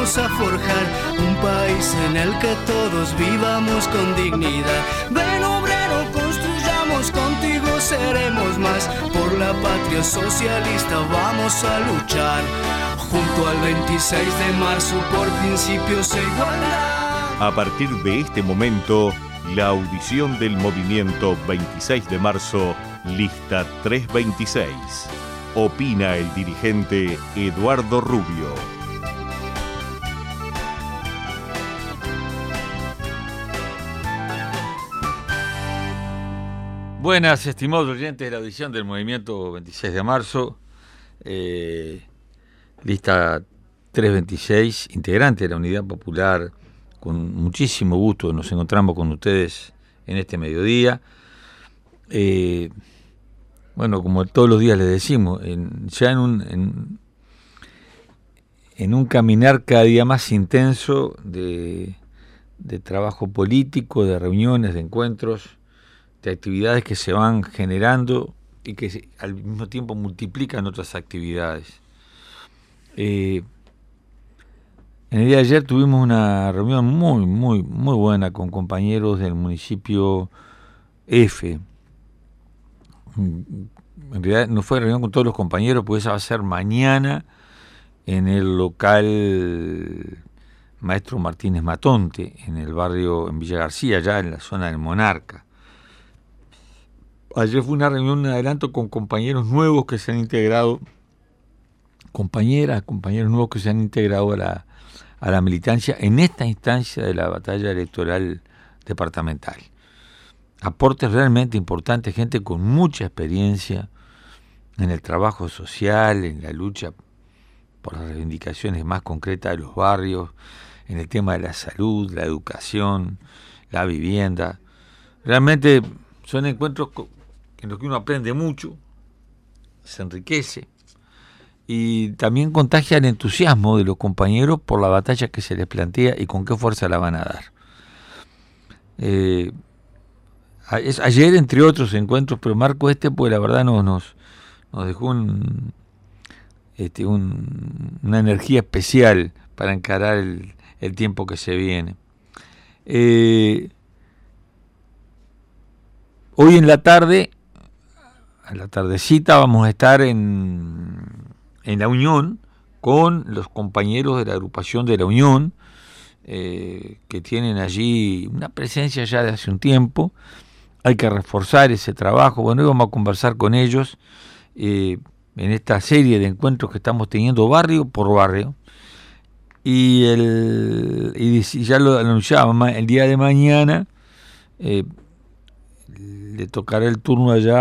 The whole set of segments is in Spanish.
vamos a forjar un país en el que todos vivamos con dignidad. Ven obrero, construyamos, contigo seremos más. Por la patria socialista vamos a luchar, junto al 26 de marzo por principios e igualdad. A partir de este momento, la audición del movimiento 26 de marzo, lista 326. Opina el dirigente Eduardo Rubio. Buenas, estimados oyentes de la audición del movimiento 26 de marzo. Lista 326, integrante de la Unidad Popular. Con muchísimo gusto nos encontramos con ustedes en este mediodía. Bueno, como todos los días les decimos, ya en un caminar cada día más intenso de trabajo político, de reuniones, de encuentros, de actividades que se van generando y que al mismo tiempo multiplican otras actividades. En el día de ayer tuvimos una reunión muy buena con compañeros del municipio F. En realidad no fue reunión con todos los compañeros, porque esa va a ser mañana en el local Maestro Martínez Matonte, en el barrio, en Villa García, ya en la zona del Monarca. Ayer fue una reunión, un adelanto con compañeros nuevos que se han integrado, compañeros nuevos que se han integrado a la militancia en esta instancia de la batalla electoral departamental. Aportes realmente importantes, gente con mucha experiencia en el trabajo social, en la lucha por las reivindicaciones más concretas de los barrios, en el tema de la salud, la educación, la vivienda. Realmente son encuentros en los que uno aprende mucho, se enriquece y también contagia el entusiasmo de los compañeros por la batalla que se les plantea y con qué fuerza la van a dar. Ayer, entre otros encuentros, pero marco pues la verdad nos dejó una energía especial para encarar el tiempo que se viene. Hoy en la tarde, a la tardecita, vamos a estar en la Unión con los compañeros de la agrupación de la Unión, que tienen allí una presencia ya de hace un tiempo. Hay que reforzar ese trabajo. Bueno, hoy vamos a conversar con ellos en esta serie de encuentros que estamos teniendo barrio por barrio. Y ya lo anunciaba, el día de mañana le tocará el turno allá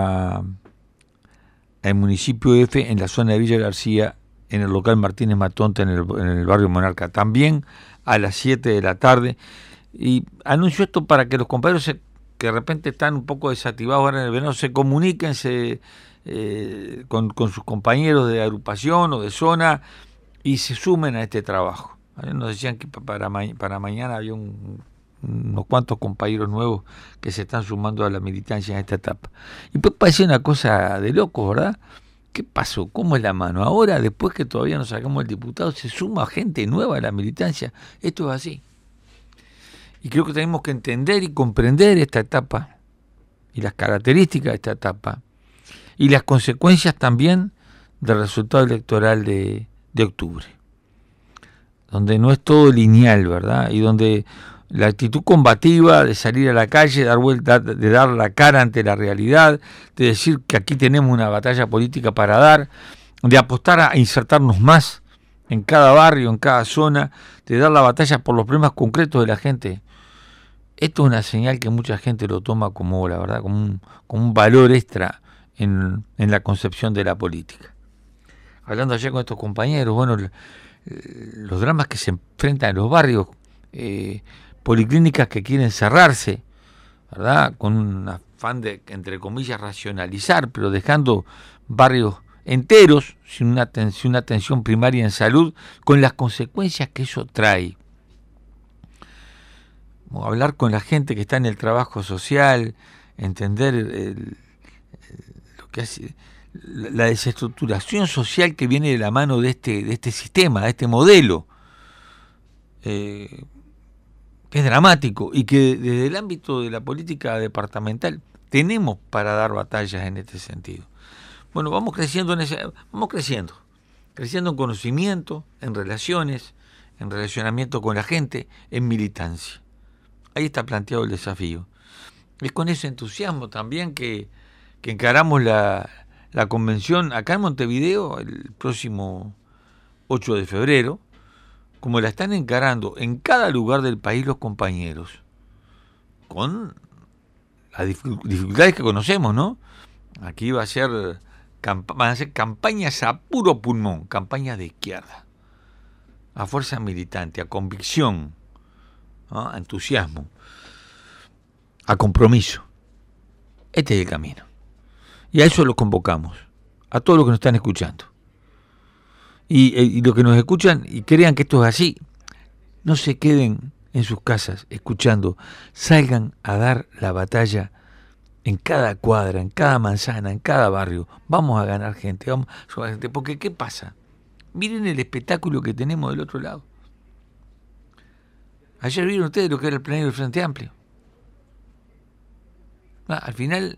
al municipio F, en la zona de Villa García, en el local Martínez Matonte, en el barrio Monarca, también a las 7 de la tarde. Y anuncio esto para que los compañeros que de repente están un poco desactivados ahora en el verano, se comuniquen con sus compañeros de agrupación o de zona y se sumen a este trabajo. Nos decían que para mañana había unos cuantos compañeros nuevos que se están sumando a la militancia en esta etapa. Y pues parece una cosa de loco, ¿verdad? ¿Qué pasó? ¿Cómo es la mano? Ahora, después que todavía nos sacamos el diputado, se suma gente nueva a la militancia. Esto es así. Y creo que tenemos que entender y comprender esta etapa y las características de esta etapa y las consecuencias también del resultado electoral de octubre, donde no es todo lineal, ¿verdad? Y donde la actitud combativa de salir a la calle, de dar la cara ante la realidad, de decir que aquí tenemos una batalla política para dar, de apostar a insertarnos más en cada barrio, en cada zona, de dar la batalla por los problemas concretos de la gente. Esto es una señal que mucha gente lo toma como, la verdad, como un valor extra en la concepción de la política. Hablando ayer con estos compañeros, bueno, los dramas que se enfrentan en los barrios, policlínicas que quieren cerrarse, ¿verdad? Con un afán de, entre comillas, racionalizar, pero dejando barrios enteros sin una atención primaria en salud, con las consecuencias que eso trae. Hablar con la gente que está en el trabajo social, entender lo que hace la desestructuración social que viene de la mano de este sistema, de este modelo, que es dramático y que desde el ámbito de la política departamental tenemos para dar batallas en este sentido. Bueno, vamos creciendo en conocimiento, en relaciones, en relacionamiento con la gente, en militancia. Ahí está planteado el desafío. Es con ese entusiasmo también que encaramos la convención acá en Montevideo el próximo 8 de febrero, como la están encarando en cada lugar del país los compañeros, con las dificultades que conocemos, ¿no? Aquí van a ser campañas a puro pulmón, campañas de izquierda, a fuerza militante, a convicción, ¿no? A entusiasmo, a compromiso. Este es el camino. Y a eso los convocamos, a todos los que nos están escuchando. Y los que nos escuchan y crean que esto es así, no se queden en sus casas escuchando, salgan a dar la batalla en cada cuadra, en cada manzana, en cada barrio. Vamos a ganar gente, porque ¿qué pasa? Miren el espectáculo que tenemos del otro lado. Ayer vieron ustedes lo que era el plenario del Frente Amplio. Al final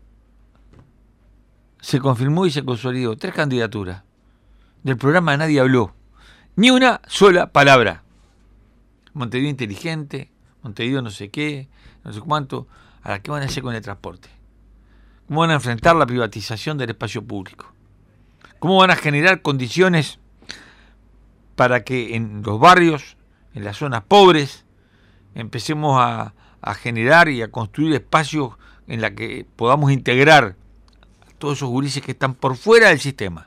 se confirmó y se consolidó 3 candidaturas. Del programa nadie habló, ni una sola palabra. Montevideo inteligente, Montevideo no sé qué, no sé cuánto. ¿A qué van a hacer con el transporte? ¿Cómo van a enfrentar la privatización del espacio público? ¿Cómo van a generar condiciones para que en los barrios, en las zonas pobres, empecemos a generar y a construir espacios en los que podamos integrar a todos esos gurises que están por fuera del sistema?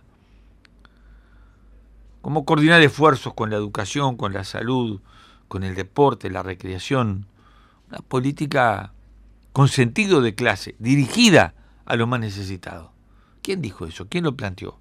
¿Cómo coordinar esfuerzos con la educación, con la salud, con el deporte, la recreación? Una política con sentido de clase, dirigida a los más necesitados. ¿Quién dijo eso? ¿Quién lo planteó?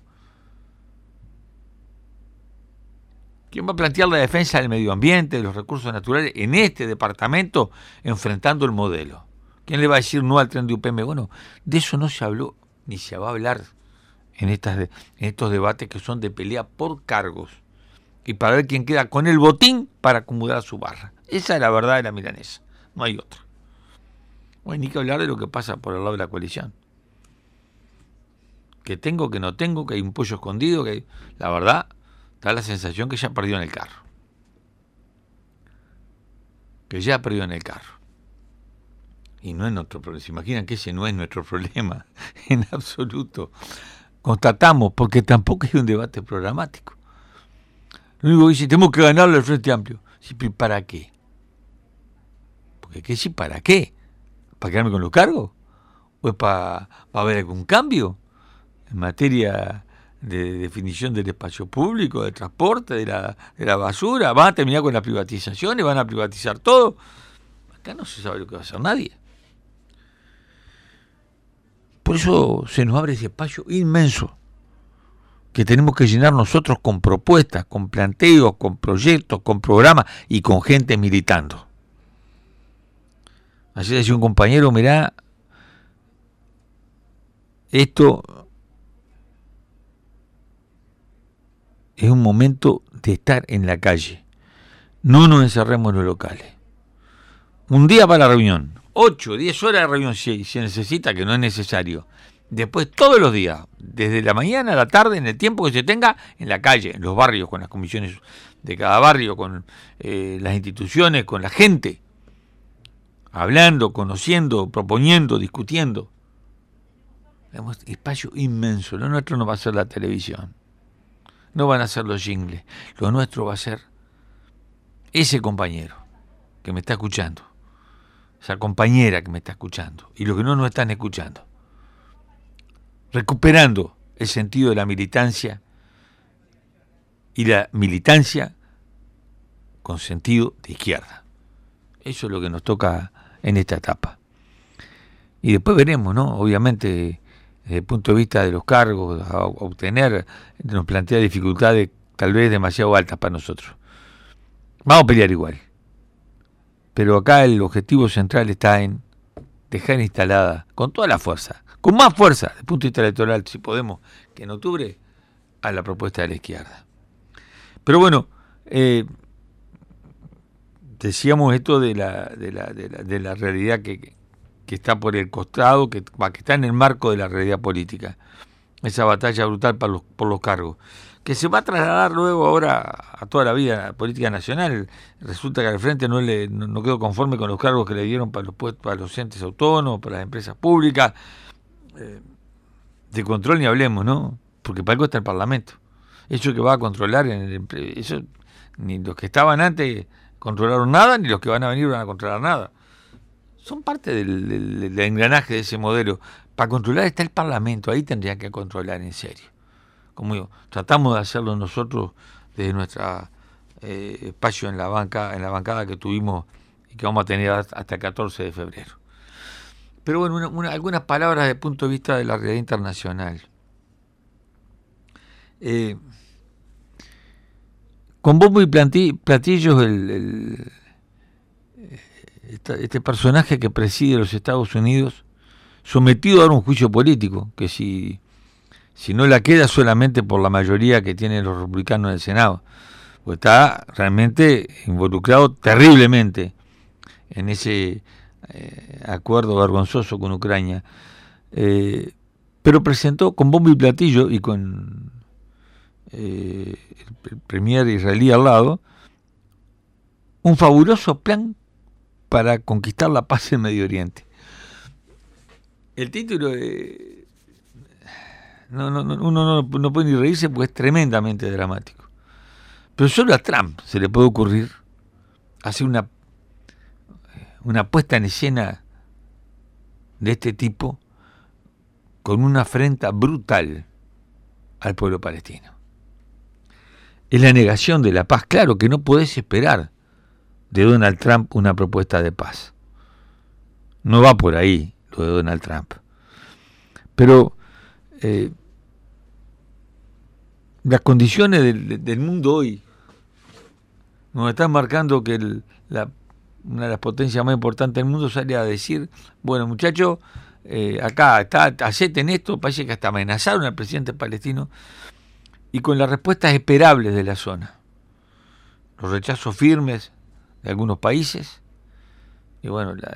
¿Quién va a plantear la defensa del medio ambiente, de los recursos naturales en este departamento, enfrentando el modelo? ¿Quién le va a decir no al tren de UPM? Bueno, de eso no se habló, ni se va a hablar en estos debates que son de pelea por cargos y para ver quién queda con el botín para acomodar su barra. Esa es la verdad de la milanesa, no hay otra. Bueno, ni que hablar de lo que pasa por el lado de la coalición. Que tengo, que no tengo, que hay un pollo escondido, que la verdad da la sensación que ya perdió en el carro. Que ya perdió en el carro. Y no es nuestro problema. ¿Se imaginan que ese no es nuestro problema? En absoluto. Constatamos, porque tampoco hay un debate programático. Lo único que dice, tenemos que ganarle al Frente Amplio. Sí, ¿para qué? Porque ¿qué sí? ¿Para qué? ¿Para quedarme con los cargos? ¿O es para haber algún cambio en materia de definición del espacio público, del transporte, de la basura? ¿Van a terminar con las privatizaciones? ¿Van a privatizar todo? Acá no se sabe lo que va a hacer nadie. Por eso se nos abre ese espacio inmenso que tenemos que llenar nosotros con propuestas, con planteos, con proyectos, con programas y con gente militando. Así decía un compañero, mirá, esto es un momento de estar en la calle. No nos encerremos en los locales. Un día para la reunión, 8, 10 horas de reunión si se necesita, que no es necesario. Después todos los días, desde la mañana a la tarde, en el tiempo que se tenga, en la calle, en los barrios, con las comisiones de cada barrio, con las instituciones, con la gente, hablando, conociendo, proponiendo, discutiendo. Tenemos espacio inmenso. Lo nuestro no va a ser la televisión, no van a ser los jingles, lo nuestro va a ser ese compañero que me está escuchando, esa compañera que me está escuchando, y los que no nos están escuchando, recuperando el sentido de la militancia, y la militancia con sentido de izquierda. Eso es lo que nos toca en esta etapa. Y después veremos, ¿no? Obviamente, desde el punto de vista de los cargos a obtener, nos plantea dificultades tal vez demasiado altas para nosotros. Vamos a pelear igual. Pero acá el objetivo central está en dejar instalada con toda la fuerza, con más fuerza desde el punto de vista electoral, si podemos, que en octubre, a la propuesta de la izquierda. Pero bueno, decíamos esto de la realidad que está por el costado, que está en el marco de la realidad política. Esa batalla brutal por los cargos, que se va a trasladar luego ahora a toda la vida política nacional. Resulta que al frente no quedó conforme con los cargos que le dieron para los puestos, para los entes autónomos, para las empresas públicas. De control ni hablemos, ¿no? Porque para algo está el Parlamento. Eso que va a controlar, eso ni los que estaban antes controlaron nada, ni los que van a venir van a controlar nada. Son parte del engranaje de ese modelo. Para controlar está el Parlamento, ahí tendrían que controlar en serio. Como digo, tratamos de hacerlo nosotros desde nuestro espacio en la bancada que tuvimos y que vamos a tener hasta el 14 de febrero. Pero bueno, algunas palabras desde el punto de vista de la realidad internacional. Con bombo y platillos este personaje que preside los Estados Unidos, sometido a un juicio político, que si no la queda solamente por la mayoría que tienen los republicanos en el Senado, pues está realmente involucrado terriblemente en ese acuerdo vergonzoso con Ucrania, pero presentó con bombo y platillo y con el premier israelí al lado un fabuloso plan para conquistar la paz en Medio Oriente. El título uno no puede ni reírse porque es tremendamente dramático. Pero solo a Trump se le puede ocurrir hacer una puesta en escena de este tipo con una afrenta brutal al pueblo palestino. Es la negación de la paz. Claro que no podés esperar de Donald Trump una propuesta de paz. No va por ahí lo de Donald Trump. Pero las condiciones del mundo hoy nos están marcando que una de las potencias más importantes del mundo sale a decir, bueno muchachos, acá acepten esto, parece que hasta amenazaron al presidente palestino, y con las respuestas esperables de la zona. Los rechazos firmes de algunos países, y bueno, la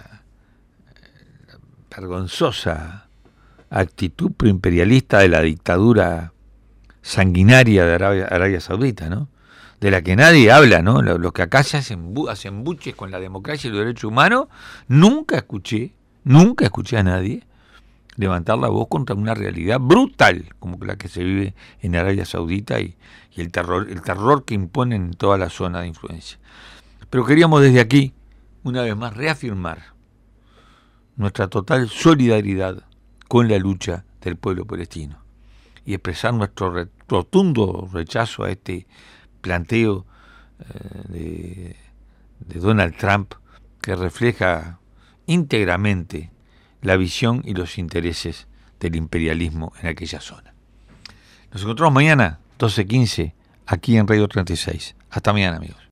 vergonzosa actitud proimperialista de la dictadura sanguinaria de Arabia Saudita, ¿no? De la que nadie habla, ¿no? Los que acá se hacen buches con la democracia y los derechos humanos, nunca escuché a nadie levantar la voz contra una realidad brutal como la que se vive en Arabia Saudita y el terror que imponen en toda la zona de influencia. Pero queríamos desde aquí, una vez más, reafirmar nuestra total solidaridad con la lucha del pueblo palestino y expresar nuestro rotundo rechazo a este planteo de Donald Trump, que refleja íntegramente la visión y los intereses del imperialismo en aquella zona. Nos encontramos mañana, 12:15, aquí en Radio 36. Hasta mañana, amigos.